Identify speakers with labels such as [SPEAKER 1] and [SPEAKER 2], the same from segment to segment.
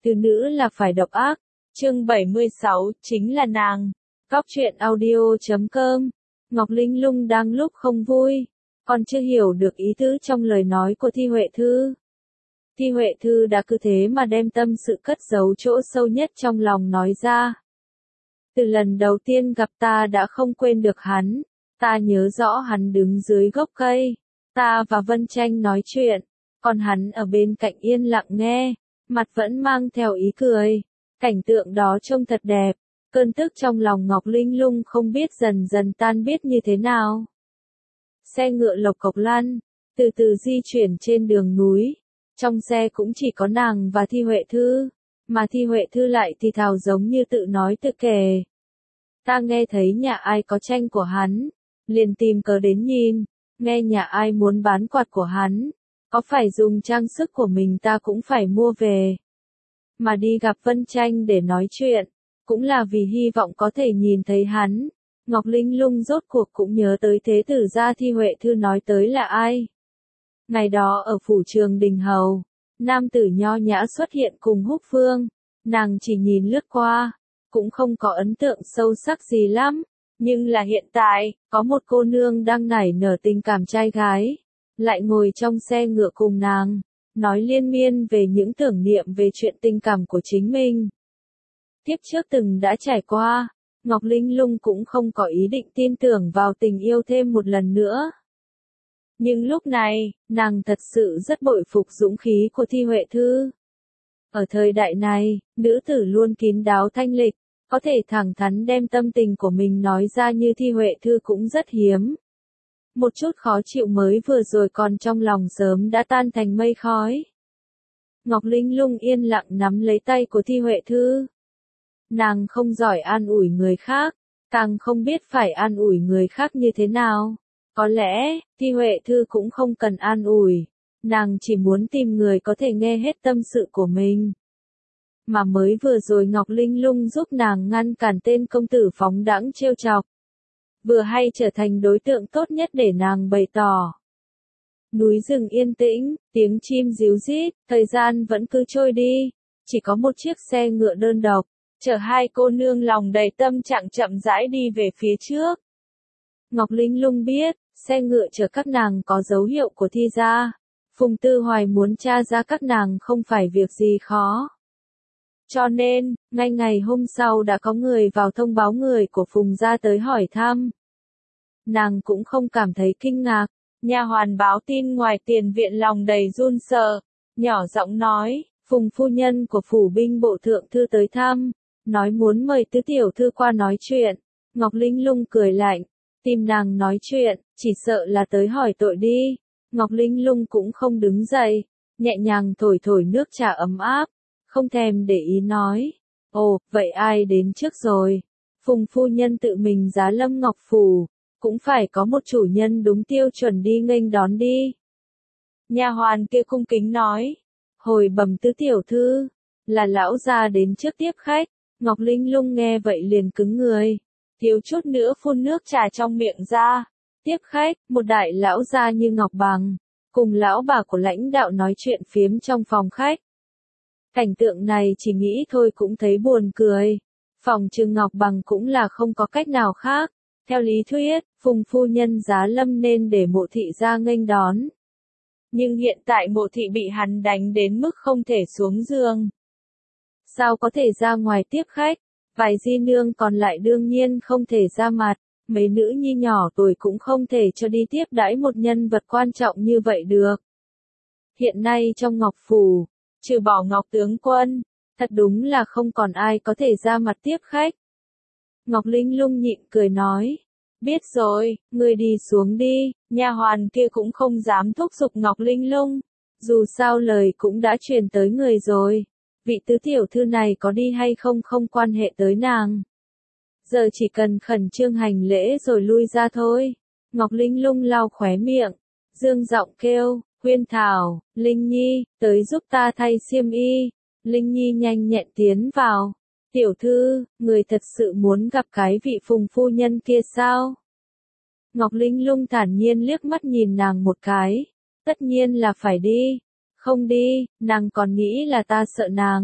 [SPEAKER 1] từ nữ là phải độc ác. Chương 76, chính là nàng. Góc truyện audio.com. Ngọc Linh Lung đang lúc không vui, còn chưa hiểu được ý tứ trong lời nói của Thi Huệ Thư. Thi Huệ Thư đã cứ thế mà đem tâm sự cất giấu chỗ sâu nhất trong lòng nói ra. Từ lần đầu tiên gặp ta đã không quên được hắn, ta nhớ rõ hắn đứng dưới gốc cây, ta và Vân Tranh nói chuyện, còn hắn ở bên cạnh yên lặng nghe, mặt vẫn mang theo ý cười. Cảnh tượng đó trông thật đẹp, cơn tức trong lòng Ngọc Linh Lung không biết dần dần tan biết như thế nào. Xe ngựa lộc cộc lăn, từ từ di chuyển trên đường núi, trong xe cũng chỉ có nàng và Thi Huệ Thư, mà Thi Huệ Thư lại thì thào giống như tự nói tự kể. Ta nghe thấy nhà ai có tranh của hắn, liền tìm cớ đến nhìn, nghe nhà ai muốn bán quạt của hắn, có phải dùng trang sức của mình ta cũng phải mua về. Mà đi gặp Vân Tranh để nói chuyện, cũng là vì hy vọng có thể nhìn thấy hắn. Ngọc Linh Lung rốt cuộc cũng nhớ tới thế tử gia Thi Huệ Thư nói tới là ai. Ngày đó ở phủ Trường Đình Hầu, nam tử nho nhã xuất hiện cùng Húc Vương, nàng chỉ nhìn lướt qua, cũng không có ấn tượng sâu sắc gì lắm, nhưng là hiện tại, có một cô nương đang nảy nở tình cảm trai gái, lại ngồi trong xe ngựa cùng nàng, nói liên miên về những tưởng niệm về chuyện tình cảm của chính mình. Tiếp trước từng đã trải qua, Ngọc Linh Lung cũng không có ý định tin tưởng vào tình yêu thêm một lần nữa. Nhưng lúc này, nàng thật sự rất bội phục dũng khí của Thi Huệ Thư. Ở thời đại này, nữ tử luôn kín đáo thanh lịch, có thể thẳng thắn đem tâm tình của mình nói ra như Thi Huệ Thư cũng rất hiếm. Một chút khó chịu mới vừa rồi còn trong lòng sớm đã tan thành mây khói. Ngọc Linh Lung yên lặng nắm lấy tay của Thi Huệ Thư. Nàng không giỏi an ủi người khác, càng không biết phải an ủi người khác như thế nào. Có lẽ, Thi Huệ Thư cũng không cần an ủi, nàng chỉ muốn tìm người có thể nghe hết tâm sự của mình. Mà mới vừa rồi Ngọc Linh Lung giúp nàng ngăn cản tên công tử phóng đãng trêu chọc. Vừa hay trở thành đối tượng tốt nhất để nàng bày tỏ. Núi rừng yên tĩnh, tiếng chim ríu rít, thời gian vẫn cứ trôi đi, chỉ có một chiếc xe ngựa đơn độc, chở hai cô nương lòng đầy tâm trạng chậm rãi đi về phía trước. Ngọc Linh Lung biết, xe ngựa chở các nàng có dấu hiệu của Thi gia, Phùng Tư Hoài muốn tra ra các nàng không phải việc gì khó. Cho nên, ngay ngày hôm sau đã có người vào thông báo người của Phùng gia tới hỏi thăm. Nàng cũng không cảm thấy kinh ngạc, nha hoàn báo tin ngoài tiền viện lòng đầy run sợ, nhỏ giọng nói, Phùng phu nhân của phủ binh bộ thượng thư tới thăm, nói muốn mời tứ tiểu thư qua nói chuyện. Ngọc Linh Lung cười lạnh, tìm nàng nói chuyện, chỉ sợ là tới hỏi tội đi. Ngọc Linh Lung cũng không đứng dậy, nhẹ nhàng thổi thổi nước trà ấm áp, không thèm để ý nói, ồ, vậy ai đến trước rồi? Phùng phu nhân tự mình giá Lâm Ngọc phủ, cũng phải có một chủ nhân đúng tiêu chuẩn đi nghênh đón đi. Nha hoàn kia cung kính nói, hồi bẩm tứ tiểu thư, là lão gia đến trước tiếp khách. Ngọc Linh Lung nghe vậy liền cứng người, thiếu chút nữa phun nước trà trong miệng ra. Tiếp khách, một đại lão gia như Ngọc Bằng, cùng lão bà của lãnh đạo nói chuyện phiếm trong phòng khách. Cảnh tượng này chỉ nghĩ thôi cũng thấy buồn cười. Phòng trừng Ngọc Bằng cũng là không có cách nào khác. Theo lý thuyết, Phùng phu nhân giá Lâm nên để Mộ thị ra nghênh đón. Nhưng hiện tại Mộ thị bị hắn đánh đến mức không thể xuống giường. Sao có thể ra ngoài tiếp khách? Vài di nương còn lại đương nhiên không thể ra mặt. Mấy nữ nhi nhỏ tuổi cũng không thể cho đi tiếp đãi một nhân vật quan trọng như vậy được. Hiện nay trong Ngọc phủ, trừ bỏ Ngọc tướng quân, thật đúng là không còn ai có thể ra mặt tiếp khách. Ngọc Linh Lung nhịn cười nói, biết rồi, ngươi đi xuống đi. Nha hoàn kia cũng không dám thúc giục Ngọc Linh Lung, dù sao lời cũng đã truyền tới người rồi, vị tứ tiểu thư này có đi hay không không quan hệ tới nàng. Giờ chỉ cần khẩn trương hành lễ rồi lui ra thôi. Ngọc Linh Lung lau khóe miệng, dương giọng kêu, Huyên Thảo, Linh Nhi, tới giúp ta thay xiêm y. Linh Nhi nhanh nhẹn tiến vào. Tiểu thư, người thật sự muốn gặp cái vị Phùng phu nhân kia sao? Ngọc Linh Lung thản nhiên liếc mắt nhìn nàng một cái. Tất nhiên là phải đi. Không đi, nàng còn nghĩ là ta sợ nàng.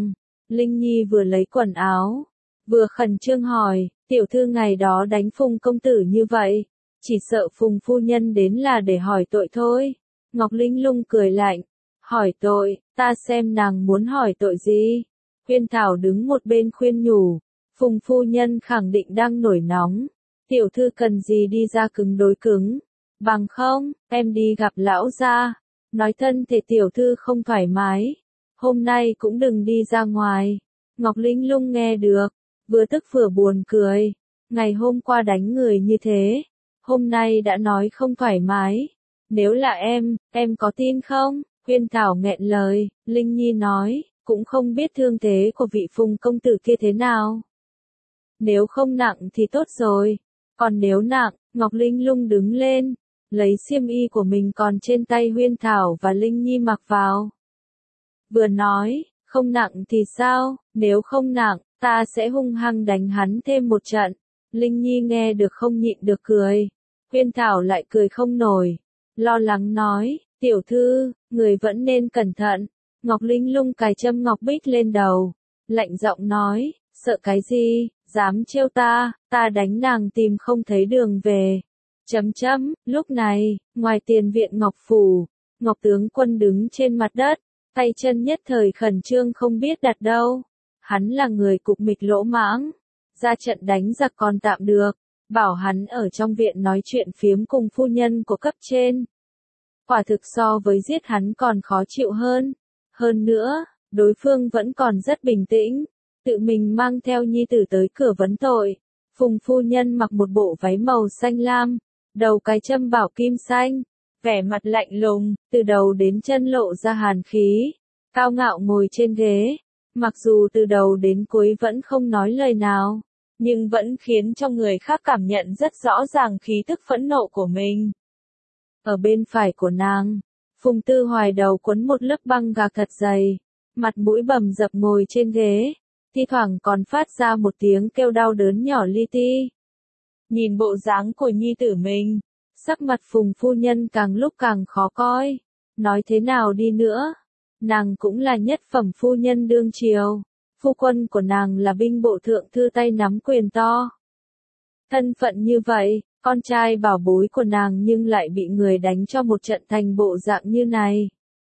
[SPEAKER 1] Linh Nhi vừa lấy quần áo, vừa khẩn trương hỏi, tiểu thư ngày đó đánh Phùng công tử như vậy, chỉ sợ Phùng phu nhân đến là để hỏi tội thôi. Ngọc Linh Lung cười lạnh, hỏi tội, ta xem nàng muốn hỏi tội gì. Huyên Thảo đứng một bên khuyên nhủ, Phùng phu nhân khẳng định đang nổi nóng, tiểu thư cần gì đi ra cứng đối cứng, bằng không, em đi gặp lão gia, nói thân thể tiểu thư không thoải mái, hôm nay cũng đừng đi ra ngoài. Ngọc Linh Lung nghe được, vừa tức vừa buồn cười, ngày hôm qua đánh người như thế, hôm nay đã nói không thoải mái, nếu là em có tin không? Huyên Thảo nghẹn lời, Linh Nhi nói, cũng không biết thương thế của vị Phùng công tử kia thế nào. Nếu không nặng thì tốt rồi, còn nếu nặng, Ngọc Linh Lung đứng lên, lấy xiêm y của mình còn trên tay Huyên Thảo và Linh Nhi mặc vào. Vừa nói, không nặng thì sao, nếu không nặng, ta sẽ hung hăng đánh hắn thêm một trận. Linh Nhi nghe được không nhịn được cười. Huyên Thảo lại cười không nổi, lo lắng nói, tiểu thư, người vẫn nên cẩn thận. Ngọc Linh Lung cài châm ngọc bích lên đầu, lạnh giọng nói, sợ cái gì, dám trêu ta đánh nàng tìm không thấy đường về. Lúc này, ngoài tiền viện Ngọc Phủ, Ngọc tướng quân đứng trên mặt đất, tay chân nhất thời khẩn trương không biết đặt đâu. Hắn là người cục mịch lỗ mãng, ra trận đánh giặc còn tạm được, bảo hắn ở trong viện nói chuyện phiếm cùng phu nhân của cấp trên. Quả thực so với giết hắn còn khó chịu hơn. Hơn nữa, đối phương vẫn còn rất bình tĩnh, tự mình mang theo nhi tử tới cửa vấn tội. Phùng phu nhân mặc một bộ váy màu xanh lam, đầu cài châm bảo kim xanh, vẻ mặt lạnh lùng, từ đầu đến chân lộ ra hàn khí, cao ngạo ngồi trên ghế, mặc dù từ đầu đến cuối vẫn không nói lời nào, nhưng vẫn khiến cho người khác cảm nhận rất rõ ràng khí tức phẫn nộ của mình. Ở bên phải của nàng, Phùng Tư Hoài đầu quấn một lớp băng gạc thật dày, mặt mũi bầm dập ngồi trên ghế, thi thoảng còn phát ra một tiếng kêu đau đớn nhỏ li ti. Nhìn bộ dáng của nhi tử mình, sắc mặt Phùng phu nhân càng lúc càng khó coi, nói thế nào đi nữa, nàng cũng là nhất phẩm phu nhân đương triều, phu quân của nàng là binh bộ thượng thư tay nắm quyền to. Thân phận như vậy, con trai bảo bối của nàng nhưng lại bị người đánh cho một trận thành bộ dạng như này.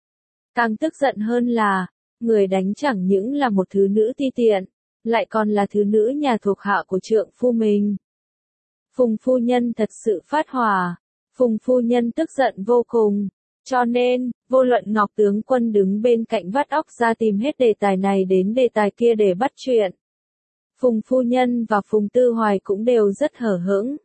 [SPEAKER 1] Càng tức giận hơn là, người đánh chẳng những là một thứ nữ ti tiện, lại còn là thứ nữ nhà thuộc hạ của trượng phu mình. Phùng phu nhân thật sự phát hỏa, Phùng phu nhân tức giận vô cùng, cho nên, vô luận Ngọc tướng quân đứng bên cạnh vắt óc ra tìm hết đề tài này đến đề tài kia để bắt chuyện. Phùng phu nhân và Phùng Tư Hoài cũng đều rất hở hững.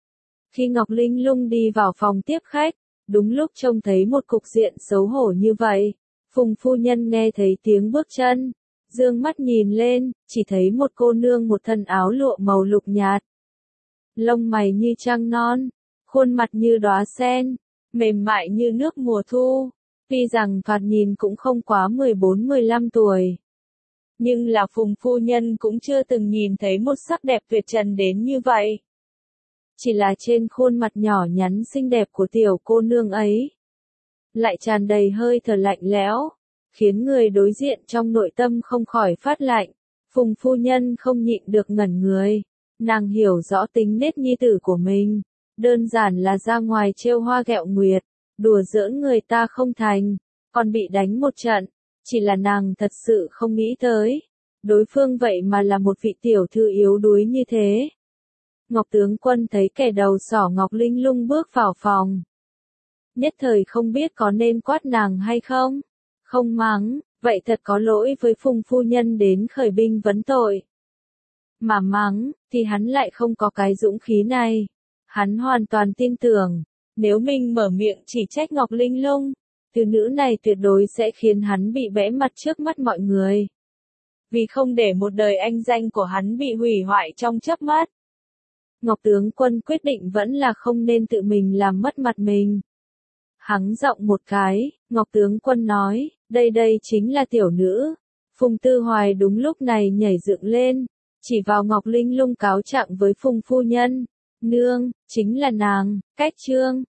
[SPEAKER 1] Khi Ngọc Linh Lung đi vào phòng tiếp khách, đúng lúc trông thấy một cục diện xấu hổ như vậy, Phùng phu nhân nghe thấy tiếng bước chân, dương mắt nhìn lên, chỉ thấy một cô nương một thân áo lụa màu lục nhạt. Lông mày như trăng non, khuôn mặt như đóa sen, mềm mại như nước mùa thu, tuy rằng thoạt nhìn cũng không quá 14-15 tuổi. Nhưng là Phùng phu nhân cũng chưa từng nhìn thấy một sắc đẹp tuyệt trần đến như vậy. Chỉ là trên khuôn mặt nhỏ nhắn xinh đẹp của tiểu cô nương ấy, lại tràn đầy hơi thở lạnh lẽo, khiến người đối diện trong nội tâm không khỏi phát lạnh. Phùng phu nhân không nhịn được ngẩn người, nàng hiểu rõ tính nết nhi tử của mình, đơn giản là ra ngoài trêu hoa ghẹo nguyệt, đùa giỡn người ta không thành, còn bị đánh một trận, chỉ là nàng thật sự không nghĩ tới, đối phương vậy mà là một vị tiểu thư yếu đuối như thế. Ngọc tướng quân thấy kẻ đầu sỏ Ngọc Linh Lung bước vào phòng, nhất thời không biết có nên quát nàng hay không, không mắng, vậy thật có lỗi với Phùng phu nhân đến khởi binh vấn tội. Mà mắng, thì hắn lại không có cái dũng khí này. Hắn hoàn toàn tin tưởng, nếu mình mở miệng chỉ trách Ngọc Linh Lung, từ nữ này tuyệt đối sẽ khiến hắn bị bẽ mặt trước mắt mọi người. Vì không để một đời anh danh của hắn bị hủy hoại trong chớp mắt. Ngọc tướng quân quyết định vẫn là không nên tự mình làm mất mặt mình. Hắn giọng một cái, Ngọc tướng quân nói, đây chính là tiểu nữ. Phùng Tư Hoài đúng lúc này nhảy dựng lên, chỉ vào Ngọc Linh Lung cáo trạng với Phùng phu nhân. Nương, chính là nàng, cách trương.